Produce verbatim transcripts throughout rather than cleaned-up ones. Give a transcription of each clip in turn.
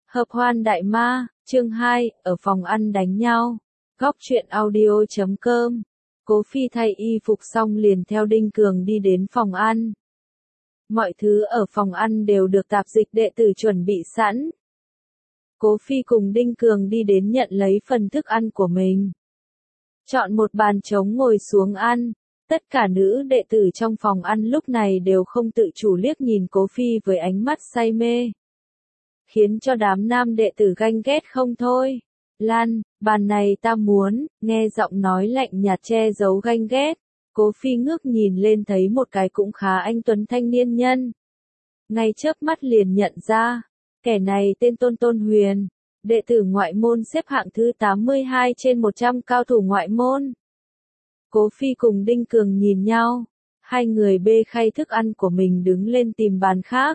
Hợp hoan đại ma, chương hai, ở phòng ăn đánh nhau. Góc truyện audio chấm com. Cố Phi thay y phục xong liền theo Đinh Cường đi đến phòng ăn. Mọi thứ ở phòng ăn đều được tạp dịch đệ tử chuẩn bị sẵn. Cố Phi cùng Đinh Cường đi đến nhận lấy phần thức ăn của mình. Chọn một bàn trống ngồi xuống ăn. Tất cả nữ đệ tử trong phòng ăn lúc này đều không tự chủ liếc nhìn Cố Phi với ánh mắt say mê. Khiến cho đám nam đệ tử ganh ghét không thôi. Lan, bàn này ta muốn, nghe giọng nói lạnh nhạt che giấu ganh ghét. Cố Phi ngước nhìn lên thấy một cái cũng khá anh tuấn thanh niên nhân. Ngay chớp mắt liền nhận ra, kẻ này tên Tôn Tôn Huyền, đệ tử ngoại môn xếp hạng thứ tám mươi hai trên một trăm cao thủ ngoại môn. Cố Phi cùng Đinh Cường nhìn nhau, hai người bê khay thức ăn của mình đứng lên tìm bàn khác.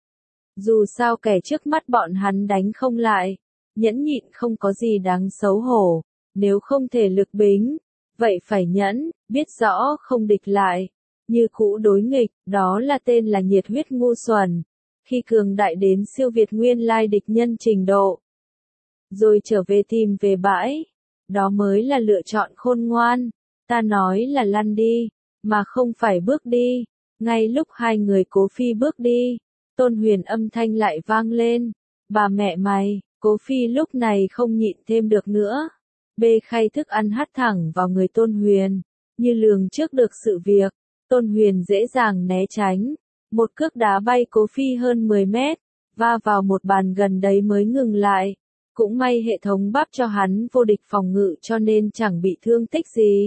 Dù sao kẻ trước mắt bọn hắn đánh không lại, nhẫn nhịn không có gì đáng xấu hổ, nếu không thể lực bính, vậy phải nhẫn, biết rõ không địch lại, như cũ đối nghịch, đó là tên là nhiệt huyết ngu xuẩn, khi cường đại đến siêu việt nguyên lai địch nhân trình độ. Rồi trở về tìm về bãi, đó mới là lựa chọn khôn ngoan, ta nói là lăn đi, mà không phải bước đi, ngay lúc hai người Cố Phi bước đi. Tôn Huyền âm thanh lại vang lên, bà mẹ mày, Cố Phi lúc này không nhịn thêm được nữa. Bê khay thức ăn hắt thẳng vào người Tôn Huyền, như lường trước được sự việc, Tôn Huyền dễ dàng né tránh, một cước đá bay Cố Phi hơn mười mét, va vào một bàn gần đấy mới ngừng lại, cũng may hệ thống bắp cho hắn vô địch phòng ngự cho nên chẳng bị thương tích gì.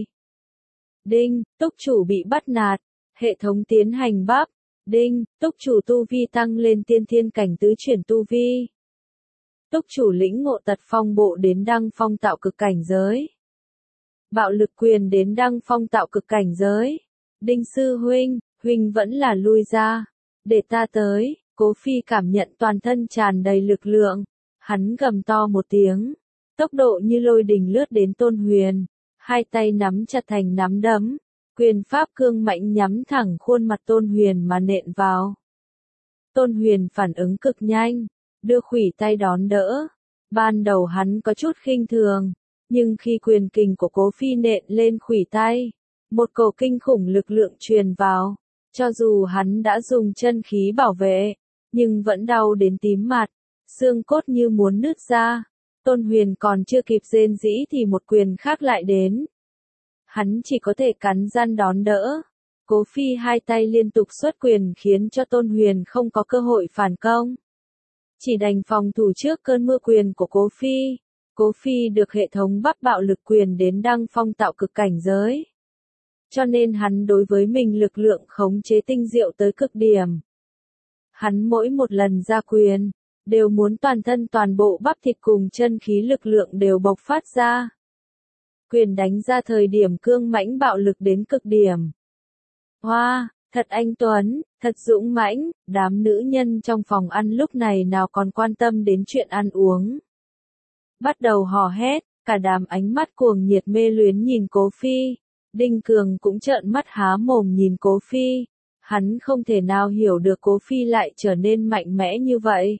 Đinh, túc chủ bị bắt nạt, hệ thống tiến hành bắp. Đinh, túc chủ tu vi tăng lên tiên thiên cảnh tứ chuyển tu vi. Túc chủ lĩnh ngộ tật phong bộ đến đăng phong tạo cực cảnh giới. Bạo lực quyền đến đăng phong tạo cực cảnh giới. Đinh sư huynh, huynh vẫn là lui ra. Để ta tới, Cố Phi cảm nhận toàn thân tràn đầy lực lượng. Hắn gầm to một tiếng. Tốc độ như lôi đình lướt đến Tôn Huyền. Hai tay nắm chặt thành nắm đấm. Quyền pháp cương mạnh nhắm thẳng khuôn mặt Tôn Huyền mà nện vào. Tôn Huyền phản ứng cực nhanh, đưa khuỷu tay đón đỡ. Ban đầu hắn có chút khinh thường, nhưng khi quyền kình của Cố Phi nện lên khuỷu tay, một cổ kinh khủng lực lượng truyền vào, cho dù hắn đã dùng chân khí bảo vệ, nhưng vẫn đau đến tím mặt, xương cốt như muốn nứt ra. Tôn Huyền còn chưa kịp rên rỉ thì một quyền khác lại đến. Hắn chỉ có thể cắn răng đón đỡ. Cố Phi hai tay liên tục xuất quyền khiến cho Tôn Huyền không có cơ hội phản công. Chỉ đành phòng thủ trước cơn mưa quyền của Cố Phi. Cố Phi được hệ thống bắp bạo lực quyền đến đăng phong tạo cực cảnh giới. Cho nên hắn đối với mình lực lượng khống chế tinh diệu tới cực điểm. Hắn mỗi một lần ra quyền, đều muốn toàn thân toàn bộ bắp thịt cùng chân khí lực lượng đều bộc phát ra. Quyền đánh ra thời điểm cương mãnh bạo lực đến cực điểm. Hoa, thật anh tuấn, thật dũng mãnh, đám nữ nhân trong phòng ăn lúc này nào còn quan tâm đến chuyện ăn uống. Bắt đầu hò hét, cả đám ánh mắt cuồng nhiệt mê luyến nhìn Cố Phi. Đinh Cường cũng trợn mắt há mồm nhìn Cố Phi. Hắn không thể nào hiểu được Cố Phi lại trở nên mạnh mẽ như vậy.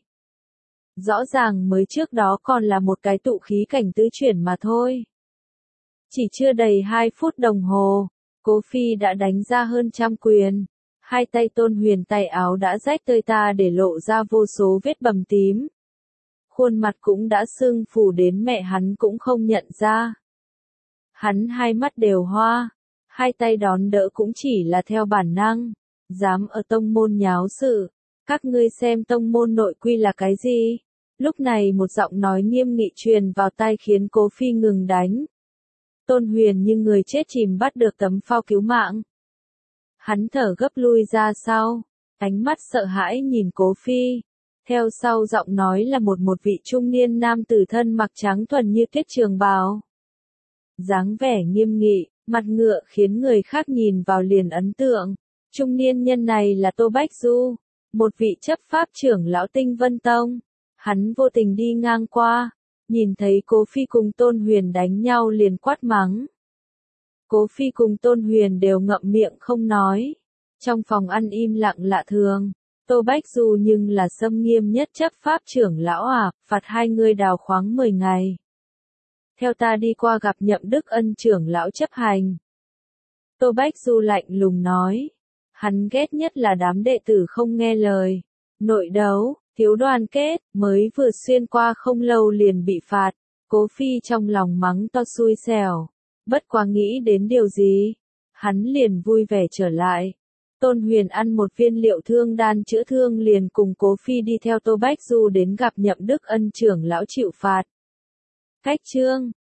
Rõ ràng mới trước đó còn là một cái tụ khí cảnh tứ chuyển mà thôi. Chỉ chưa đầy hai phút đồng hồ, Cố Phi đã đánh ra hơn trăm quyền. Hai tay Tôn Huyền tay áo đã rách tơi ta để lộ ra vô số vết bầm tím. Khuôn mặt cũng đã sưng phù đến mẹ hắn cũng không nhận ra. Hắn hai mắt đều hoa, hai tay đón đỡ cũng chỉ là theo bản năng. Dám ở tông môn nháo sự, các ngươi xem tông môn nội quy là cái gì? Lúc này một giọng nói nghiêm nghị truyền vào tai khiến Cố Phi ngừng đánh. Tôn Huyền như người chết chìm bắt được tấm phao cứu mạng. Hắn thở gấp lui ra sau, ánh mắt sợ hãi nhìn Cố Phi. Theo sau giọng nói là một một vị trung niên nam tử thân mặc trắng thuần như tuyết trường bào. Dáng vẻ nghiêm nghị, mặt ngựa khiến người khác nhìn vào liền ấn tượng. Trung niên nhân này là Tô Bách Du, một vị chấp pháp trưởng lão Tinh Vân Tông. Hắn vô tình đi ngang qua. Nhìn thấy Cố Phi cùng Tôn Huyền đánh nhau liền quát mắng. Cố Phi cùng Tôn Huyền đều ngậm miệng không nói. Trong phòng ăn im lặng lạ thường. Tô Bách Du nhưng là xâm nghiêm nhất chấp pháp trưởng lão à, phạt hai người đào khoáng mười ngày. Theo ta đi qua gặp Nhậm Đức Ân trưởng lão chấp hành. Tô Bách Du lạnh lùng nói. Hắn ghét nhất là đám đệ tử không nghe lời. Nội đấu, thiếu đoàn kết, mới vừa xuyên qua không lâu liền bị phạt. Cố Phi trong lòng mắng to xui xẻo. Bất quá nghĩ đến điều gì, hắn liền vui vẻ trở lại. Tôn Huyền ăn một viên liệu thương đan chữa thương liền cùng Cố Phi đi theo Tô Bách Du đến gặp Nhậm Đức Ân trưởng lão chịu phạt. Cách chương